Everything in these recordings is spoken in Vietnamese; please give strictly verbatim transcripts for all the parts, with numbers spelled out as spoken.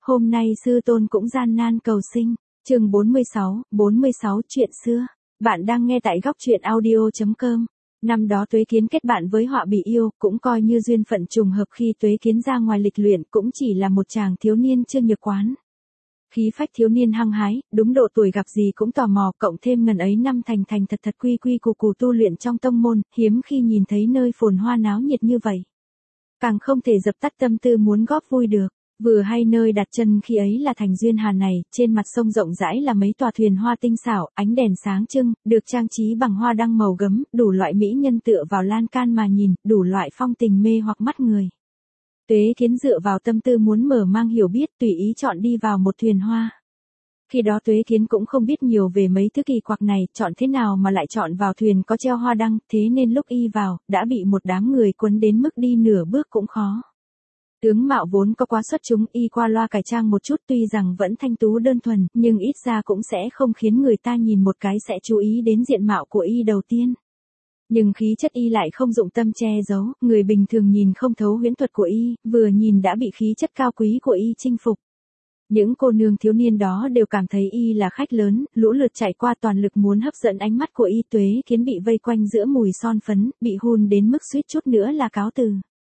Hôm nay sư tôn cũng gian nan cầu sinh. Chương bốn mươi sáu, bốn mươi sáu chuyện xưa. Bạn đang nghe tại góc truyện audio chấm com. Năm đó Tuế Kiến kết bạn với Họa Bì Yêu, cũng coi như duyên phận trùng hợp khi Tuế Kiến ra ngoài lịch luyện cũng chỉ là một chàng thiếu niên chưa nhược quán. Khí phách thiếu niên hăng hái, đúng độ tuổi gặp gì cũng tò mò, cộng thêm ngần ấy năm thành thành thật thật quy quy củ củ tu luyện trong tông môn, hiếm khi nhìn thấy nơi phồn hoa náo nhiệt như vậy. Càng không thể dập tắt tâm tư muốn góp vui được. Vừa hay nơi đặt chân khi ấy là thành Duyên Hà này, trên mặt sông rộng rãi là mấy tòa thuyền hoa tinh xảo, ánh đèn sáng trưng, được trang trí bằng hoa đăng màu gấm, đủ loại mỹ nhân tựa vào lan can mà nhìn, đủ loại phong tình mê hoặc mắt người. Tuế Kiến dựa vào tâm tư muốn mở mang hiểu biết, tùy ý chọn đi vào một thuyền hoa. Khi đó Tuế Kiến cũng không biết nhiều về mấy thứ kỳ quặc này, chọn thế nào mà lại chọn vào thuyền có treo hoa đăng, thế nên lúc y vào, đã bị một đám người quấn đến mức đi nửa bước cũng khó. Tướng mạo vốn có quá xuất chúng, y qua loa cải trang một chút, tuy rằng vẫn thanh tú đơn thuần, nhưng ít ra cũng sẽ không khiến người ta nhìn một cái sẽ chú ý đến diện mạo của y đầu tiên. Nhưng khí chất y lại không dụng tâm che giấu, người bình thường nhìn không thấu huyễn thuật của y, vừa nhìn đã bị khí chất cao quý của y chinh phục. Những cô nương thiếu niên đó đều cảm thấy y là khách lớn, lũ lượt chạy qua toàn lực muốn hấp dẫn ánh mắt của y. Tuế Kiến bị vây quanh giữa mùi son phấn, bị hun đến mức suýt chút nữa là cáo từ.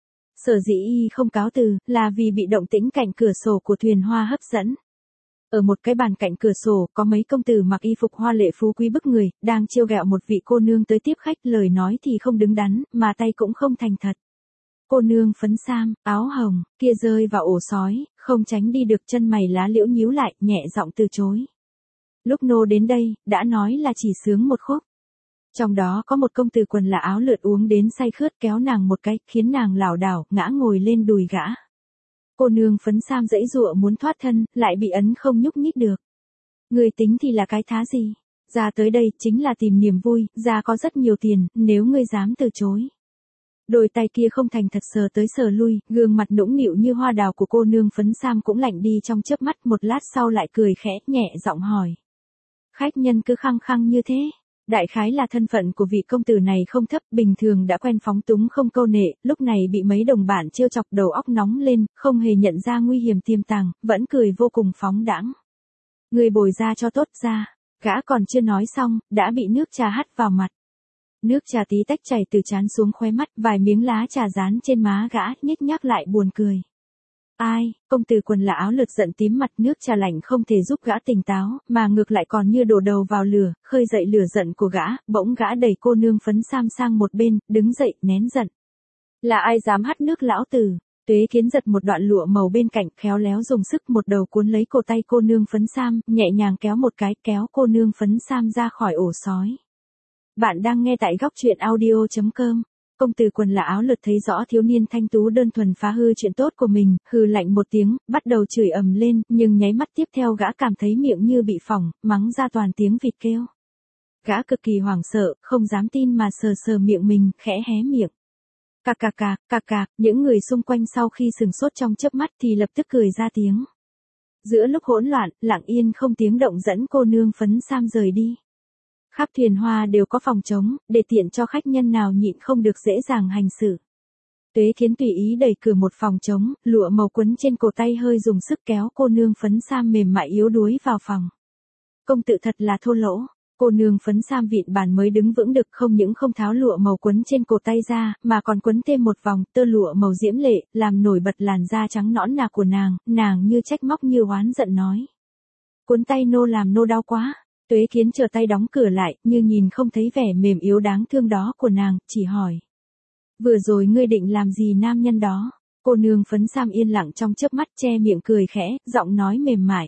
Sở dĩ y không cáo từ, là vì bị động tĩnh cạnh cửa sổ của thuyền hoa hấp dẫn. Ở một cái bàn cạnh cửa sổ, có mấy công tử mặc y phục hoa lệ phú quý bức người, đang trêu ghẹo một vị cô nương tới tiếp khách, lời nói thì không đứng đắn, mà tay cũng không thành thật. Cô nương phấn sam, áo hồng, kia rơi vào ổ sói, không tránh đi được, chân mày lá liễu nhíu lại, nhẹ giọng từ chối. Lúc nô đến đây, đã nói là chỉ sướng một khúc. Trong đó có một công tử quần là áo lượt uống đến say khướt, kéo nàng một cái, khiến nàng lảo đảo, ngã ngồi lên đùi gã. Cô nương phấn sam giãy giụa muốn thoát thân, lại bị ấn không nhúc nhích được. Người tính thì là cái thá gì? Ra tới đây chính là tìm niềm vui, ra có rất nhiều tiền, nếu ngươi dám từ chối. Đôi tay kia không thành thật sờ tới sờ lui, gương mặt nũng nịu như hoa đào của cô nương phấn sam cũng lạnh đi trong chớp mắt, một lát sau lại cười khẽ, nhẹ giọng hỏi. Khách nhân cứ khăng khăng như thế. Đại khái là thân phận của vị công tử này không thấp, bình thường đã quen phóng túng không câu nệ, lúc này bị mấy đồng bạn trêu chọc đầu óc nóng lên, không hề nhận ra nguy hiểm tiềm tàng, vẫn cười vô cùng phóng đãng. Người bồi ra cho tốt ra, gã còn chưa nói xong, đã bị nước trà hắt vào mặt. Nước trà tí tách chảy từ trán xuống khóe mắt, vài miếng lá trà dán trên má gã, nhếch nhác lại buồn cười. Ai, công tử quần là áo lượt giận tím mặt, nước trà lạnh không thể giúp gã tỉnh táo, mà ngược lại còn như đổ đầu vào lửa, khơi dậy lửa giận của gã, bỗng gã đẩy cô nương phấn sam sang một bên, đứng dậy, nén giận. Là ai dám hắt nước lão tử? Tuế Kiến giật một đoạn lụa màu bên cạnh, khéo léo dùng sức một đầu cuốn lấy cổ tay cô nương phấn sam, nhẹ nhàng kéo một cái, kéo cô nương phấn sam ra khỏi ổ sói. Bạn đang nghe tại góc truyện audio chấm com. Công tử quần là áo lượt thấy rõ thiếu niên thanh tú đơn thuần phá hư chuyện tốt của mình, hừ lạnh một tiếng, bắt đầu chửi ầm lên, nhưng nháy mắt tiếp theo gã cảm thấy miệng như bị phỏng, mắng ra toàn tiếng vịt kêu. Gã cực kỳ hoảng sợ, không dám tin mà sờ sờ miệng mình, khẽ hé miệng. Cạc cạc cạc, cạc cạc, những người xung quanh sau khi sừng sốt trong chớp mắt thì lập tức cười ra tiếng. Giữa lúc hỗn loạn, lặng yên không tiếng động dẫn cô nương phấn sam rời đi. Khắp thuyền hoa đều có phòng trống, để tiện cho khách nhân nào nhịn không được dễ dàng hành xử. Tuế Kiến tùy ý đẩy cửa một phòng trống, lụa màu quấn trên cổ tay hơi dùng sức kéo cô nương phấn sam mềm mại yếu đuối vào phòng. Công tử thật là thô lỗ, cô nương phấn sam vịn bàn mới đứng vững được, không những không tháo lụa màu quấn trên cổ tay ra, mà còn quấn thêm một vòng tơ lụa màu diễm lệ, làm nổi bật làn da trắng nõn nà của nàng, nàng như trách móc như oán giận nói. Cuốn tay nô làm nô đau quá. Tuế Kiến trở tay đóng cửa lại, như nhìn không thấy vẻ mềm yếu đáng thương đó của nàng, chỉ hỏi. Vừa rồi ngươi định làm gì nam nhân đó? Cô nương phấn sam yên lặng trong chớp mắt, che miệng cười khẽ, giọng nói mềm mại.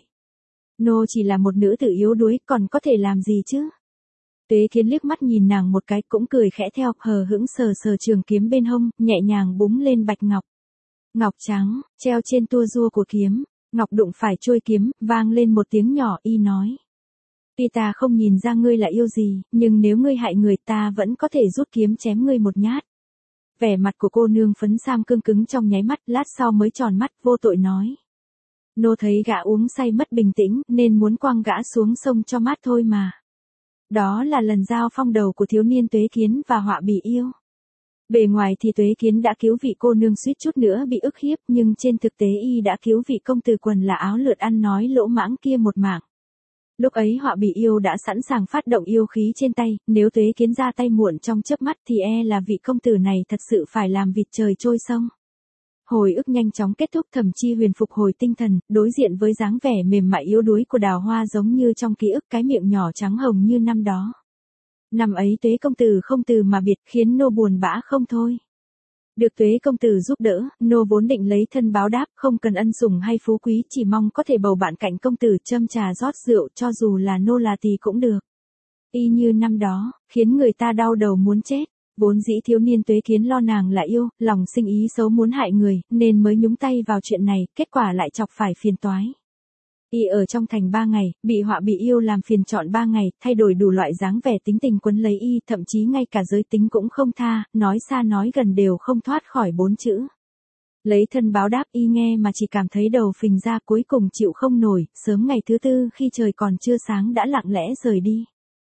Nô chỉ là một nữ tử yếu đuối, còn có thể làm gì chứ? Tuế Kiến liếc mắt nhìn nàng một cái, cũng cười khẽ theo, hờ hững sờ sờ trường kiếm bên hông, nhẹ nhàng búng lên bạch ngọc. Ngọc trắng, treo trên tua rua của kiếm, ngọc đụng phải chuôi kiếm, vang lên một tiếng nhỏ, y nói. Tuy ta không nhìn ra ngươi là yêu gì, nhưng nếu ngươi hại người ta vẫn có thể rút kiếm chém ngươi một nhát. Vẻ mặt của cô nương phấn sam cương cứng trong nháy mắt, lát sau mới tròn mắt, vô tội nói. Nô thấy gã uống say mất bình tĩnh, nên muốn quăng gã xuống sông cho mát thôi mà. Đó là lần giao phong đầu của thiếu niên Tuế Kiến và Họa Bì Yêu. Bề ngoài thì Tuế Kiến đã cứu vị cô nương suýt chút nữa bị ức hiếp, nhưng trên thực tế y đã cứu vị công tử quần là áo lượt ăn nói lỗ mãng kia một mạng. Lúc ấy Họa Bì Yêu đã sẵn sàng phát động yêu khí trên tay, nếu Tuế Kiến ra tay muộn trong chớp mắt thì e là vị công tử này thật sự phải làm vịt trời trôi sông. Hồi ức nhanh chóng kết thúc, Thẩm Chi Huyền phục hồi tinh thần, đối diện với dáng vẻ mềm mại yếu đuối của Đào Hoa giống như trong ký ức, cái miệng nhỏ trắng hồng như năm đó. Năm ấy Tuế công tử không từ mà biệt, khiến nô buồn bã không thôi. Được Tuế công tử giúp đỡ, nô vốn định lấy thân báo đáp, không cần ân sủng hay phú quý, chỉ mong có thể bầu bạn cạnh công tử châm trà rót rượu, cho dù là nô là tỳ cũng được. Y như năm đó, khiến người ta đau đầu muốn chết. Vốn dĩ thiếu niên Tuế Kiến lo nàng là yêu, lòng sinh ý xấu muốn hại người, nên mới nhúng tay vào chuyện này, kết quả lại chọc phải phiền toái. Y ở trong thành ba ngày, bị Họa Bì Yêu làm phiền trọn ba ngày, thay đổi đủ loại dáng vẻ tính tình quấn lấy y, thậm chí ngay cả giới tính cũng không tha, nói xa nói gần đều không thoát khỏi bốn chữ. Lấy thân báo đáp, y nghe mà chỉ cảm thấy đầu phình ra, cuối cùng chịu không nổi, sớm ngày thứ tư khi trời còn chưa sáng đã lặng lẽ rời đi.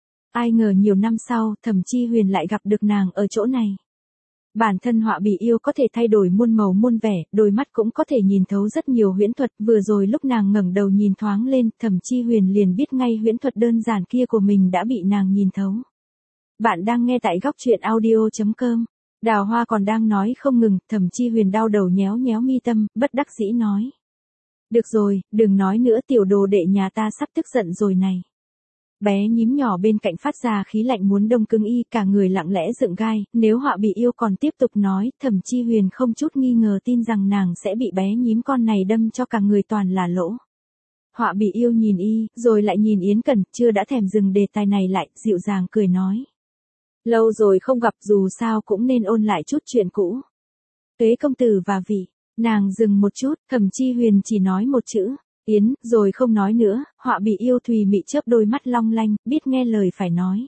Ai ngờ nhiều năm sau, Thẩm Chi Huyền lại gặp được nàng ở chỗ này. Bản thân Họa Bì Yêu có thể thay đổi muôn màu muôn vẻ, đôi mắt cũng có thể nhìn thấu rất nhiều huyễn thuật, vừa rồi lúc nàng ngẩng đầu nhìn thoáng lên, Thẩm Chi Huyền liền biết ngay huyễn thuật đơn giản kia của mình đã bị nàng nhìn thấu. Bạn đang nghe tại góc truyện audio chấm com. Đào Hoa còn đang nói không ngừng, Thẩm Chi Huyền đau đầu nhéo nhéo mi tâm, bất đắc dĩ nói. Được rồi, đừng nói nữa, tiểu đồ đệ nhà ta sắp tức giận rồi này. Bé nhím nhỏ bên cạnh phát ra khí lạnh muốn đông cứng y, cả người lặng lẽ dựng gai, nếu Họa Bì Yêu còn tiếp tục nói, Thẩm Chi Huyền không chút nghi ngờ tin rằng nàng sẽ bị bé nhím con này đâm cho cả người toàn là lỗ. Họa Bì Yêu nhìn y, rồi lại nhìn Yến Cẩn, chưa đã thèm dừng đề tài này lại, dịu dàng cười nói. Lâu rồi không gặp, dù sao cũng nên ôn lại chút chuyện cũ. Tuế công tử và vị, nàng dừng một chút, Thẩm Chi Huyền chỉ nói một chữ. Yến, rồi không nói nữa, Họa Bì Yêu thùy mị chớp đôi mắt long lanh, biết nghe lời phải nói.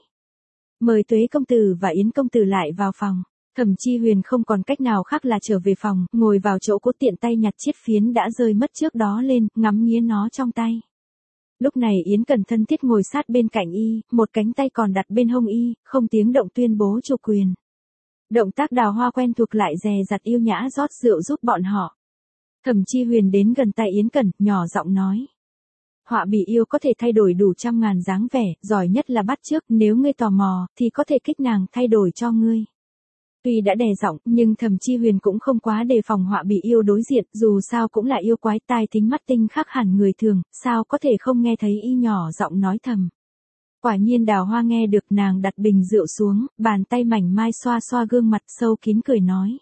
Mời Tuế công tử và Yến công tử lại vào phòng. Thẩm Chi Huyền không còn cách nào khác là trở về phòng, ngồi vào chỗ cũ, tiện tay nhặt chiếc phiến đã rơi mất trước đó lên, ngắm nghía nó trong tay. Lúc này Yến Cẩn thân thiết ngồi sát bên cạnh y, một cánh tay còn đặt bên hông y, không tiếng động tuyên bố chủ quyền. Động tác Đào Hoa quen thuộc lại dè dặt yêu nhã rót rượu giúp bọn họ. Thẩm Chi Huyền đến gần tay Yến Cẩn, nhỏ giọng nói. Họa Bì Yêu có thể thay đổi đủ trăm ngàn dáng vẻ, giỏi nhất là bắt chước, nếu ngươi tò mò, thì có thể kích nàng thay đổi cho ngươi. Tuy đã đè giọng, nhưng Thẩm Chi Huyền cũng không quá đề phòng Họa Bì Yêu đối diện, dù sao cũng là yêu quái, tai thính mắt tinh khác hẳn người thường, sao có thể không nghe thấy y nhỏ giọng nói thầm. Quả nhiên Đào Hoa nghe được, nàng đặt bình rượu xuống, bàn tay mảnh mai xoa xoa gương mặt sâu kín cười nói.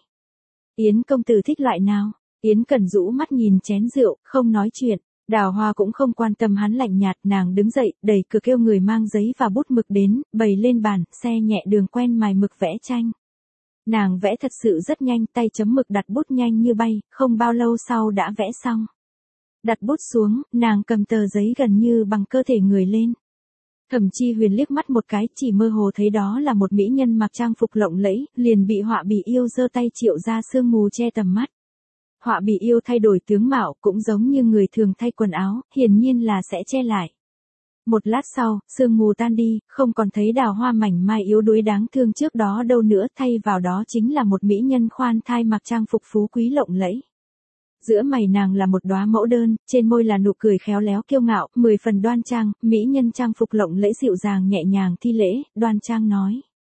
Yến công tử thích loại nào? Yến Cẩn rũ mắt nhìn chén rượu, không nói chuyện. Đào Hoa cũng không quan tâm hắn lạnh nhạt, nàng đứng dậy, đẩy cửa kêu người mang giấy và bút mực đến, bày lên bàn, xe nhẹ đường quen mài mực vẽ tranh. Nàng vẽ thật sự rất nhanh, tay chấm mực đặt bút nhanh như bay, không bao lâu sau đã vẽ xong. Đặt bút xuống, nàng cầm tờ giấy gần như bằng cơ thể người lên. Thẩm Chi Huyền liếc mắt một cái, chỉ mơ hồ thấy đó là một mỹ nhân mặc trang phục lộng lẫy, liền bị Họa Bì Yêu giơ tay triệu ra sương mù che tầm mắt. Họa Bì Yêu thay đổi tướng mạo, cũng giống như người thường thay quần áo, hiển nhiên là sẽ che lại. Một lát sau, sương mù tan đi, không còn thấy Đào Hoa mảnh mai yếu đuối đáng thương trước đó đâu nữa, thay vào đó chính là một mỹ nhân khoan thai mặc trang phục phú quý lộng lẫy. Giữa mày nàng là một đóa mẫu đơn, trên môi là nụ cười khéo léo kiêu ngạo, mười phần đoan trang, mỹ nhân trang phục lộng lẫy dịu dàng nhẹ nhàng thi lễ, đoan trang nói.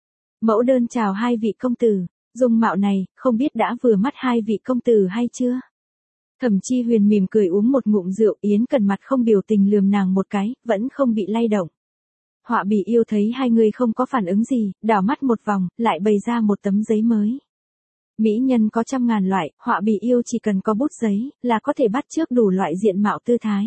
Mẫu đơn chào hai vị công tử, dung mạo này, không biết đã vừa mắt hai vị công tử hay chưa? Thẩm Chi Huyền mỉm cười uống một ngụm rượu, Yến Cẩn mặt không biểu tình lườm nàng một cái, vẫn không bị lay động. Họa Bì Yêu thấy hai người không có phản ứng gì, đảo mắt một vòng, lại bày ra một tấm giấy mới. Mỹ nhân có trăm ngàn loại, Họa Bì Yêu chỉ cần có bút giấy, là có thể bắt chước đủ loại diện mạo tư thái.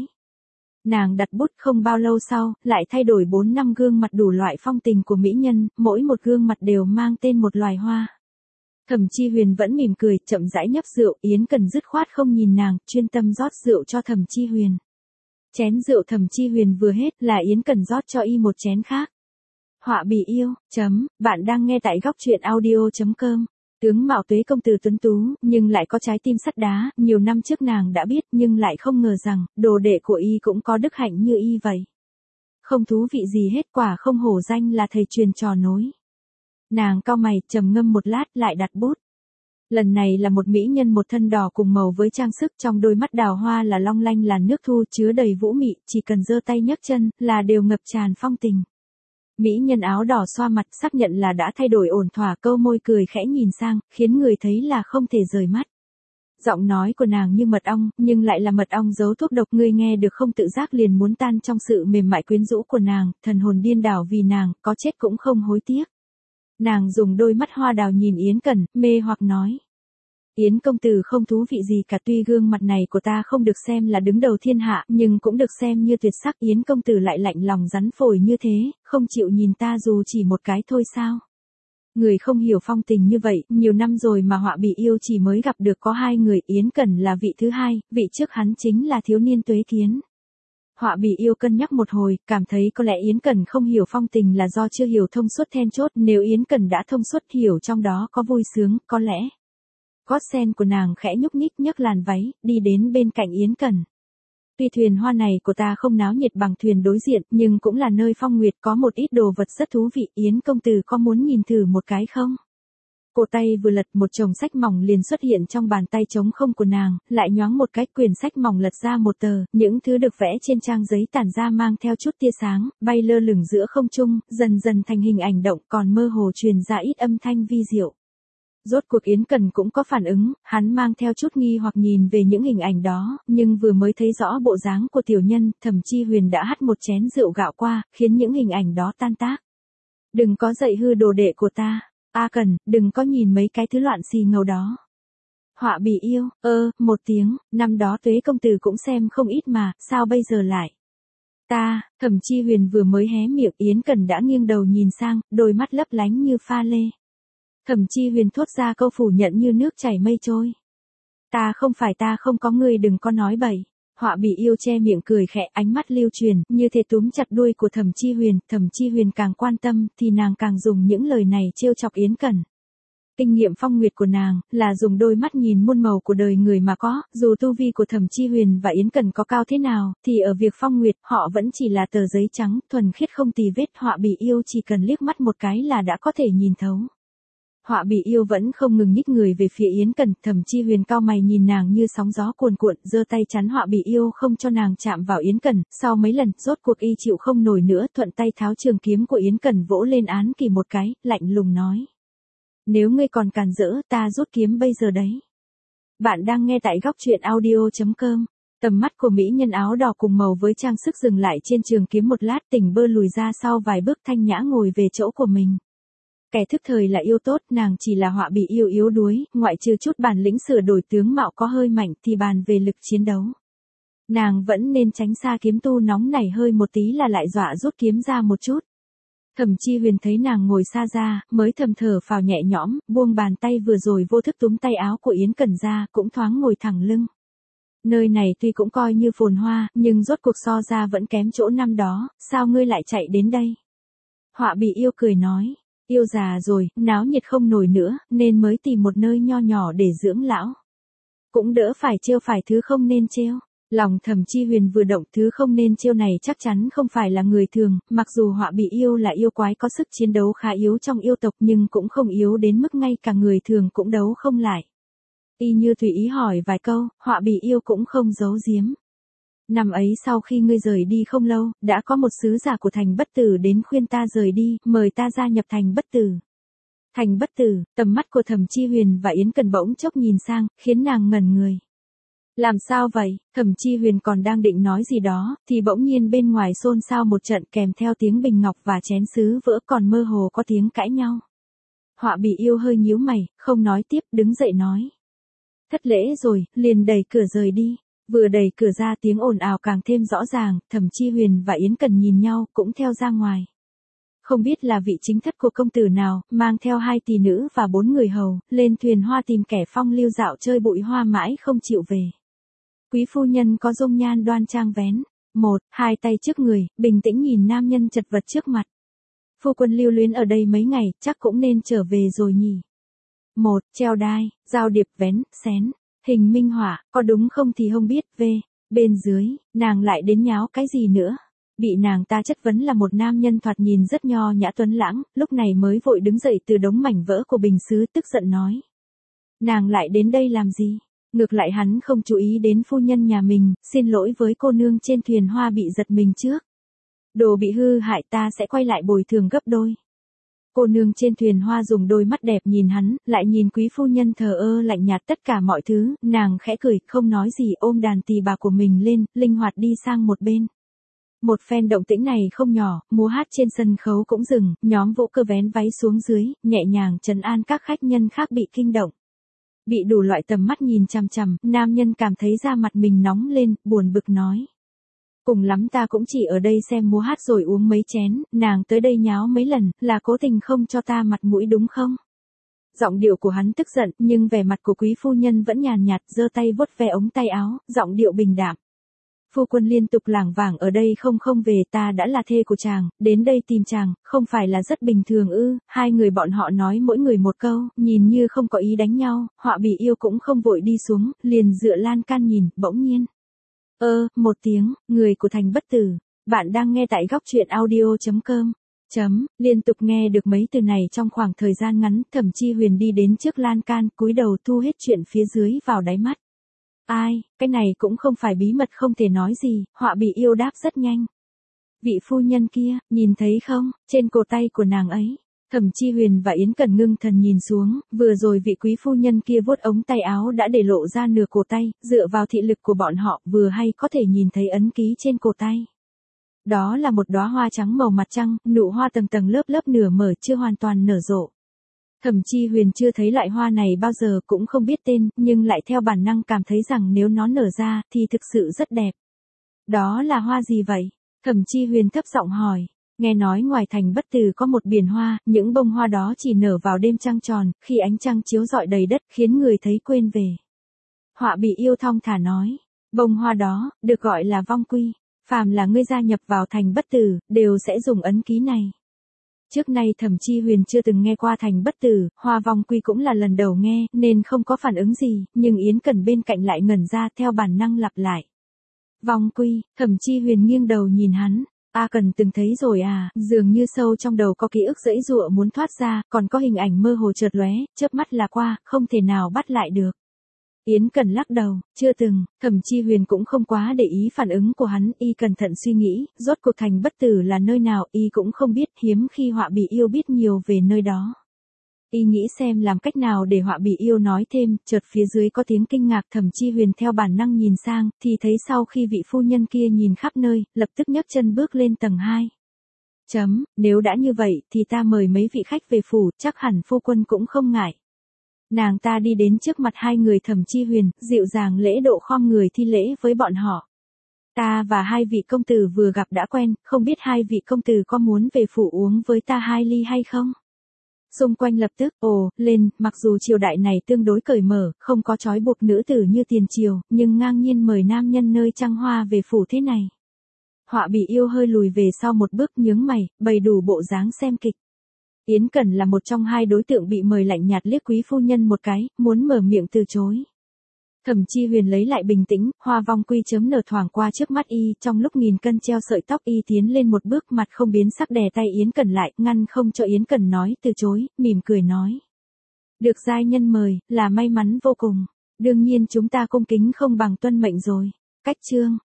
Nàng đặt bút không bao lâu sau, lại thay đổi bốn năm gương mặt đủ loại phong tình của mỹ nhân, mỗi một gương mặt đều mang tên một loài hoa. Thẩm Chi Huyền vẫn mỉm cười, chậm rãi nhấp rượu, Yến Cẩn dứt khoát không nhìn nàng, chuyên tâm rót rượu cho Thẩm Chi Huyền. Chén rượu Thẩm Chi Huyền vừa hết là Yến Cẩn rót cho y một chén khác. Họa Bì Yêu, chấm, bạn đang nghe tại góc truyện audio chấm com. Tướng mạo Tuế công tử tuấn tú, nhưng lại có trái tim sắt đá, nhiều năm trước nàng đã biết, nhưng lại không ngờ rằng, đồ đệ của y cũng có đức hạnh như y vậy. Không thú vị gì hết, quả không hổ danh là thầy truyền trò nối. Nàng cau mày, trầm ngâm một lát, lại đặt bút. Lần này là một mỹ nhân một thân đỏ cùng màu với trang sức, trong đôi mắt đào hoa là long lanh làn nước thu chứa đầy vũ mị, chỉ cần giơ tay nhấc chân là đều ngập tràn phong tình. Mỹ nhân áo đỏ xoa mặt, xác nhận là đã thay đổi ổn thỏa, câu môi cười khẽ nhìn sang, khiến người thấy là không thể rời mắt. Giọng nói của nàng như mật ong, nhưng lại là mật ong giấu thuốc độc, người nghe được không tự giác liền muốn tan trong sự mềm mại quyến rũ của nàng, thần hồn điên đảo vì nàng, có chết cũng không hối tiếc. Nàng dùng đôi mắt hoa đào nhìn Yến Cẩn, mê hoặc nói. Yến công tử không thú vị gì cả, tuy gương mặt này của ta không được xem là đứng đầu thiên hạ, nhưng cũng được xem như tuyệt sắc. Yến công tử lại lạnh lòng rắn phổi như thế, không chịu nhìn ta dù chỉ một cái thôi sao? Người không hiểu phong tình như vậy, nhiều năm rồi mà họa bị yêu chỉ mới gặp được có hai người, Yến Cẩn là vị thứ hai, vị trước hắn chính là thiếu niên Tuế Kiến. Họa bị yêu cân nhắc một hồi, cảm thấy có lẽ Yến Cẩn không hiểu phong tình là do chưa hiểu thông suốt then chốt, nếu Yến Cẩn đã thông suốt hiểu trong đó có vui sướng, có lẽ. Gót sen của nàng khẽ nhúc nhích nhấc làn váy, đi đến bên cạnh Yến Cẩn. Tuy thuyền hoa này của ta không náo nhiệt bằng thuyền đối diện, nhưng cũng là nơi phong nguyệt, có một ít đồ vật rất thú vị, Yến công tử có muốn nhìn thử một cái không? Cổ tay vừa lật, một chồng sách mỏng liền xuất hiện trong bàn tay trống không của nàng, lại nhoáng một cái, quyển sách mỏng lật ra một tờ, những thứ được vẽ trên trang giấy tản ra mang theo chút tia sáng, bay lơ lửng giữa không trung, dần dần thành hình ảnh động, còn mơ hồ truyền ra ít âm thanh vi diệu. Rốt cuộc Yến Cẩn cũng có phản ứng, hắn mang theo chút nghi hoặc nhìn về những hình ảnh đó, nhưng vừa mới thấy rõ bộ dáng của tiểu nhân, Thẩm Chi Huyền đã hắt một chén rượu gạo qua, khiến những hình ảnh đó tan tác. Đừng có dạy hư đồ đệ của ta, A Cẩn, đừng có nhìn mấy cái thứ loạn xì ngầu đó. Họa bị yêu, ơ, một tiếng, năm đó Tuế công tử cũng xem không ít mà, sao bây giờ lại? Ta, Thẩm Chi Huyền vừa mới hé miệng, Yến Cẩn đã nghiêng đầu nhìn sang, đôi mắt lấp lánh như pha lê. Thẩm Chi Huyền thốt ra câu phủ nhận như nước chảy mây trôi. Ta không phải, ta không có, ngươi đừng có nói bậy. Họa bị yêu che miệng cười khẽ, ánh mắt lưu truyền, như thể túm chặt đuôi của Thẩm Chi Huyền, Thẩm Chi Huyền càng quan tâm, thì nàng càng dùng những lời này trêu chọc Yến Cẩn. Kinh nghiệm phong nguyệt của nàng, là dùng đôi mắt nhìn muôn màu của đời người mà có, dù tu vi của Thẩm Chi Huyền và Yến Cẩn có cao thế nào, thì ở việc phong nguyệt, họ vẫn chỉ là tờ giấy trắng, thuần khiết không tì vết, họa bị yêu chỉ cần liếc mắt một cái là đã có thể nhìn thấu. Họa bị yêu vẫn không ngừng nhích người về phía Yến Cẩn, Thẩm Chi Huyền cau mày nhìn nàng như sóng gió cuồn cuộn, giơ tay chắn họa bị yêu không cho nàng chạm vào Yến Cẩn, sau mấy lần, rốt cuộc y chịu không nổi nữa, thuận tay tháo trường kiếm của Yến Cẩn vỗ lên án kỷ một cái, lạnh lùng nói. Nếu ngươi còn càn rỡ, ta rút kiếm bây giờ đấy. Bạn đang nghe tại góc truyện audio chấm com. Tầm mắt của mỹ nhân áo đỏ cùng màu với trang sức dừng lại trên trường kiếm một lát, tỉnh bơ lùi ra sau vài bước, thanh nhã ngồi về chỗ của mình. Kẻ thức thời là yêu tốt, nàng chỉ là họa bị yêu yếu đuối, ngoại trừ chút bản lĩnh sửa đổi tướng mạo có hơi mạnh thì bàn về lực chiến đấu. Nàng vẫn nên tránh xa kiếm tu nóng nảy hơi một tí là lại dọa rút kiếm ra một chút. Thẩm Chi Huyền thấy nàng ngồi xa ra, mới thầm thở phào nhẹ nhõm, buông bàn tay vừa rồi vô thức túm tay áo của Yến Cẩn ra, cũng thoáng ngồi thẳng lưng. Nơi này tuy cũng coi như phồn hoa, nhưng rốt cuộc so ra vẫn kém chỗ năm đó, sao ngươi lại chạy đến đây? Họa bị yêu cười nói. Yêu già rồi, náo nhiệt không nổi nữa, nên mới tìm một nơi nho nhỏ để dưỡng lão. Cũng đỡ phải trêu phải thứ không nên trêu. Lòng Thẩm Chi Huyền vừa động, thứ không nên trêu này chắc chắn không phải là người thường, mặc dù họa bị yêu là yêu quái có sức chiến đấu khá yếu trong yêu tộc nhưng cũng không yếu đến mức ngay cả người thường cũng đấu không lại. Y như tùy ý hỏi vài câu, họa bị yêu cũng không giấu giếm. Năm ấy sau khi ngươi rời đi không lâu, đã có một sứ giả của Thành Bất Tử đến khuyên ta rời đi, mời ta gia nhập Thành Bất Tử. Thành Bất Tử, tầm mắt của Thẩm Chi Huyền và Yến Cẩn bỗng chốc nhìn sang, khiến nàng ngẩn người. Làm sao vậy? Thẩm Chi Huyền còn đang định nói gì đó, thì bỗng nhiên bên ngoài xôn xao một trận kèm theo tiếng bình ngọc và chén sứ vỡ, còn mơ hồ có tiếng cãi nhau. Họa bị yêu hơi nhíu mày, không nói tiếp, đứng dậy nói. Thất lễ rồi, liền đẩy cửa rời đi. Vừa đẩy cửa ra tiếng ồn ào càng thêm rõ ràng, Thẩm Chi Huyền và Yến Cẩn nhìn nhau, cũng theo ra ngoài. Không biết là vị chính thất của công tử nào, mang theo hai tỷ nữ và bốn người hầu, lên thuyền hoa tìm kẻ phong lưu dạo chơi bụi hoa mãi không chịu về. Quý phu nhân có dung nhan đoan trang vén, một, hai tay trước người, bình tĩnh nhìn nam nhân chật vật trước mặt. Phu quân lưu luyến ở đây mấy ngày, chắc cũng nên trở về rồi nhỉ. Một, treo đai, giao điệp vén, xén. Hình minh họa, có đúng không thì không biết, về, bên dưới, nàng lại đến nháo cái gì nữa. Bị nàng ta chất vấn là một nam nhân thoạt nhìn rất nho nhã tuấn lãng, lúc này mới vội đứng dậy từ đống mảnh vỡ của bình sứ, tức giận nói. Nàng lại đến đây làm gì? Ngược lại hắn không chú ý đến phu nhân nhà mình, xin lỗi với cô nương trên thuyền hoa bị giật mình trước. Đồ bị hư hại ta sẽ quay lại bồi thường gấp đôi. Cô nương trên thuyền hoa dùng đôi mắt đẹp nhìn hắn, lại nhìn quý phu nhân thờ ơ lạnh nhạt tất cả mọi thứ, nàng khẽ cười, không nói gì, ôm đàn tỳ bà của mình lên, linh hoạt đi sang một bên. Một phen động tĩnh này không nhỏ, múa hát trên sân khấu cũng dừng, nhóm vũ cơ vén váy xuống dưới, nhẹ nhàng trấn an các khách nhân khác bị kinh động. Bị đủ loại tầm mắt nhìn chằm chằm, nam nhân cảm thấy da mặt mình nóng lên, buồn bực nói. Cùng lắm ta cũng chỉ ở đây xem múa hát rồi uống mấy chén, nàng tới đây nháo mấy lần, là cố tình không cho ta mặt mũi đúng không? Giọng điệu của hắn tức giận, nhưng vẻ mặt của quý phu nhân vẫn nhàn nhạt, giơ tay vuốt ve ống tay áo, giọng điệu bình đạm. Phu quân liên tục lảng vảng ở đây không không về, ta đã là thê của chàng, đến đây tìm chàng, không phải là rất bình thường ư? Hai người bọn họ nói mỗi người một câu, nhìn như không có ý đánh nhau, họa bị yêu cũng không vội đi xuống, liền dựa lan can nhìn, bỗng nhiên. Ơ, một tiếng, người của thành bất tử. Bạn đang nghe tại góc truyện audio chấm com. Chấm, liên tục nghe được mấy từ này trong khoảng thời gian ngắn, Thẩm Chi Huyền đi đến trước lan can, cúi đầu thu hết chuyện phía dưới vào đáy mắt. Ai, cái này cũng không phải bí mật không thể nói gì, họa bị yêu đáp rất nhanh. Vị phu nhân kia, nhìn thấy không, trên cổ tay của nàng ấy. Thẩm Chi Huyền và Yến Cẩn ngưng thần nhìn xuống, vừa rồi vị quý phu nhân kia vuốt ống tay áo đã để lộ ra nửa cổ tay, dựa vào thị lực của bọn họ vừa hay có thể nhìn thấy ấn ký trên cổ tay. Đó là một đóa hoa trắng màu mặt trăng, nụ hoa tầng tầng lớp lớp nửa mở chưa hoàn toàn nở rộ. Thẩm Chi Huyền chưa thấy loại hoa này bao giờ cũng không biết tên, nhưng lại theo bản năng cảm thấy rằng nếu nó nở ra thì thực sự rất đẹp. Đó là hoa gì vậy? Thẩm Chi Huyền thấp giọng hỏi. Nghe nói ngoài thành bất tử có một biển hoa, những bông hoa đó chỉ nở vào đêm trăng tròn, khi ánh trăng chiếu rọi đầy đất khiến người thấy quên về. Họa bị yêu thong thả nói, bông hoa đó, được gọi là vong quy, phàm là ngươi gia nhập vào thành bất tử, đều sẽ dùng ấn ký này. Trước nay Thẩm Chi Huyền chưa từng nghe qua thành bất tử, hoa vong quy cũng là lần đầu nghe, nên không có phản ứng gì, nhưng Yến Cẩn bên cạnh lại ngẩn ra theo bản năng lặp lại. Vong quy, Thẩm Chi Huyền nghiêng đầu nhìn hắn. A Cần từng thấy rồi à, dường như sâu trong đầu có ký ức dãy dụa muốn thoát ra, còn có hình ảnh mơ hồ chợt lóe, chớp mắt là qua, không thể nào bắt lại được. Yến Cần lắc đầu, chưa từng, Thẩm Chi Huyền cũng không quá để ý phản ứng của hắn, y cẩn thận suy nghĩ, rốt cuộc thành bất tử là nơi nào, y cũng không biết, hiếm khi họa bị yêu biết nhiều về nơi đó. Y nghĩ xem làm cách nào để họa bị yêu nói thêm, chợt phía dưới có tiếng kinh ngạc, Thẩm Chi Huyền theo bản năng nhìn sang, thì thấy sau khi vị phu nhân kia nhìn khắp nơi, lập tức nhấc chân bước lên tầng hai. Chấm, nếu đã như vậy, thì ta mời mấy vị khách về phủ, chắc hẳn phu quân cũng không ngại. Nàng ta đi đến trước mặt hai người Thẩm Chi Huyền, dịu dàng lễ độ khom người thi lễ với bọn họ. Ta và hai vị công tử vừa gặp đã quen, không biết hai vị công tử có muốn về phủ uống với ta hai ly hay không? Xung quanh lập tức ồ lên, mặc dù triều đại này tương đối cởi mở, không có trói buộc nữ tử như tiền triều, nhưng ngang nhiên mời nam nhân nơi trăng hoa về phủ thế này. Họa bị yêu hơi lùi về sau một bước nhướng mày, bày đủ bộ dáng xem kịch. Yến Cẩn là một trong hai đối tượng bị mời lạnh nhạt liếc quý phu nhân một cái, muốn mở miệng từ chối. Thẩm Chi Huyền lấy lại bình tĩnh, hoa vong quy chấm nở thoảng qua trước mắt y, trong lúc nghìn cân treo sợi tóc y tiến lên một bước, mặt không biến sắc đè tay Yến Cẩn lại, ngăn không cho Yến Cẩn nói từ chối, mỉm cười nói. Được giai nhân mời, là may mắn vô cùng. Đương nhiên chúng ta cung kính không bằng tuân mệnh rồi. Cách chương,